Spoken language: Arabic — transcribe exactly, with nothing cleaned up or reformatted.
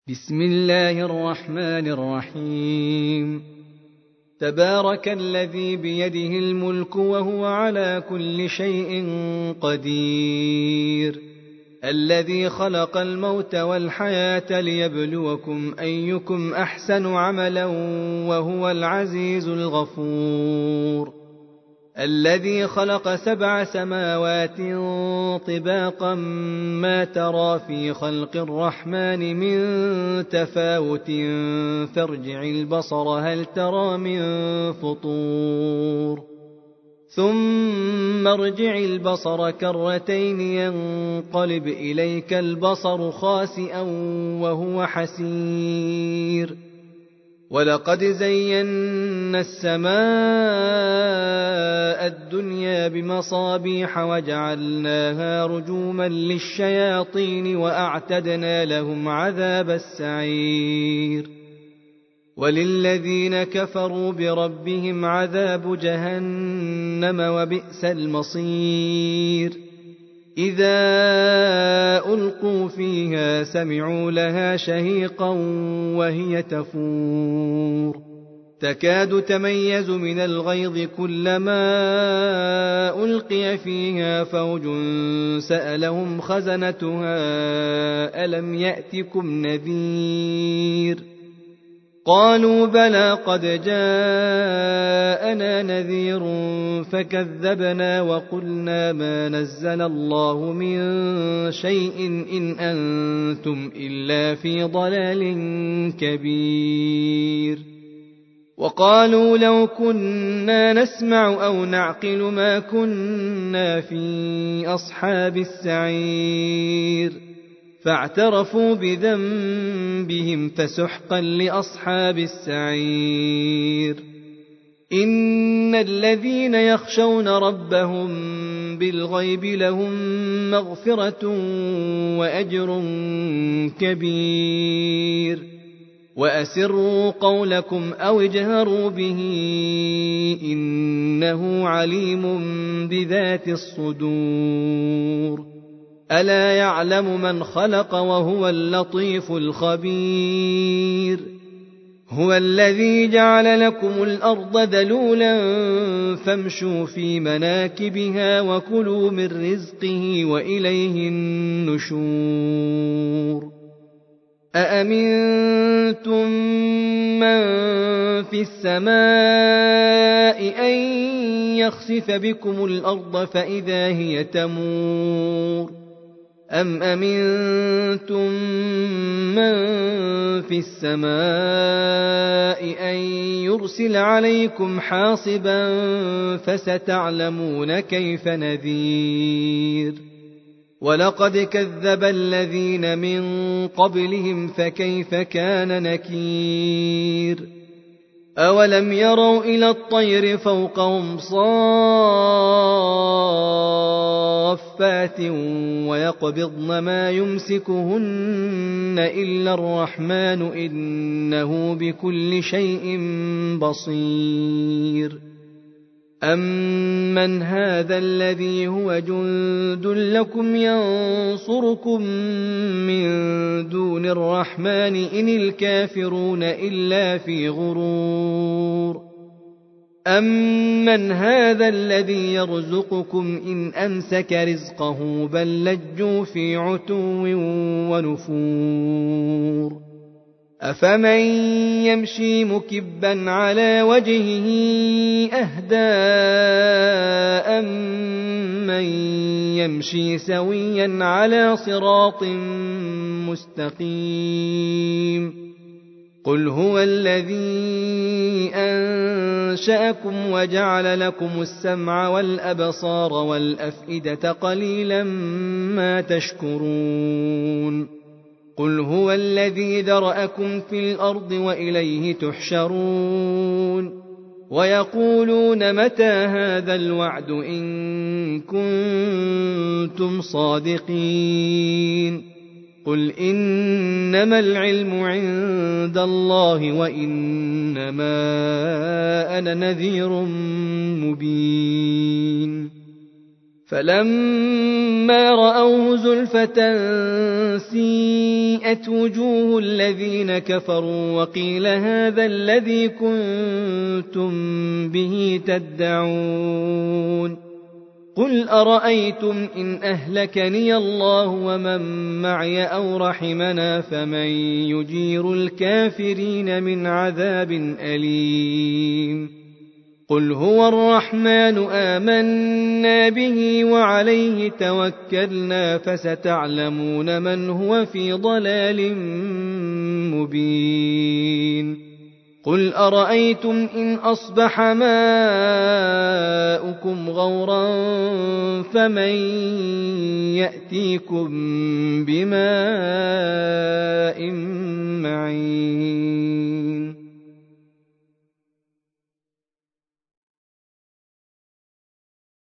بسم الله الرحمن الرحيم. تبارك الذي بيده الملك وهو على كل شيء قدير، الذي خلق الموت والحياة ليبلوكم أيكم أحسن عملا وهو العزيز الغفور، الذي خلق سبع سماوات طباقا ما ترى في خلق الرحمن من تفاوت فارجع البصر هل ترى من فطور، ثم ارجع البصر كرتين ينقلب إليك البصر خاسئا وهو حسير، ولقد زينا السماء الدنيا بمصابيح وجعلناها رجوما للشياطين وأعتدنا لهم عذاب السعير، وللذين كفروا بربهم عذاب جهنم وبئس المصير. إذا ألقوا فيها سمعوا لها شهيقا وهي تفور، تكاد تميز من الغيظ كلما ألقي فيها فوج سألهم خزنتها ألم يأتكم نذير، قالوا بلى قد جاءنا نذير فكذبنا وقلنا ما نزل الله من شيء إن أنتم إلا في ضلال كبير، وقالوا لو كنا نسمع أو نعقل ما كنا في أصحاب السعير، فاعترفوا بذنبهم فسحقا لأصحاب السعير. إن الذين يخشون ربهم بالغيب لهم مغفرة وأجر كبير، وأسروا قولكم أو اجهروا به إنه عليم بذات الصدور. ألا يعلم من خلق وهو اللطيف الخبير. هو الذي جعل لكم الأرض ذلولا فامشوا في مناكبها وكلوا من رزقه وإليه النشور. أأمنتم من في السماء أن يخسف بكم الأرض فإذا هي تمور، أم أمنتم من في السماء أن يرسل عليكم حاصبا فستعلمون كيف نذير. ولقد كذب الذين من قبلهم فكيف كان نكير. أولم يروا إلى الطير فوقهم صافات ويقبضن ما يمسكهن إلا الرحمن إنه بكل شيء بصير. أمن هذا الذي هو جند لكم ينصركم من دون الرحمن إن الكافرون إلا في غرور. أمن هذا الذي يرزقكم إن أمسك رزقه بل لجوا في عتو ونفور. أفمن يمشي مكبا على وجهه أهدى أمن يمشي سويا على صراط مستقيم. قل هو الذي أنشأكم وجعل لكم السمع والأبصار والأفئدة قليلا ما تشكرون. قل هو الذي ذرأكم في الأرض وإليه تحشرون. ويقولون متى هذا الوعد إن كنتم صادقين. قل إنما العلم عند الله وإنما أنا نذير مبين. فلما رأوه زلفة سيئت وجوه الذين كفروا وقيل هذا الذي كنتم به تدعون قل أرأيتم إن أهلكني الله ومن معي أو رحمنا فمن يجير الكافرين من عذاب أليم قل هو الرحمن آمنا به وعليه توكلنا فستعلمون من هو في ضلال مبين قل أرأيتم إن أصبح ماؤكم غورا فمن يأتيكم بماء معين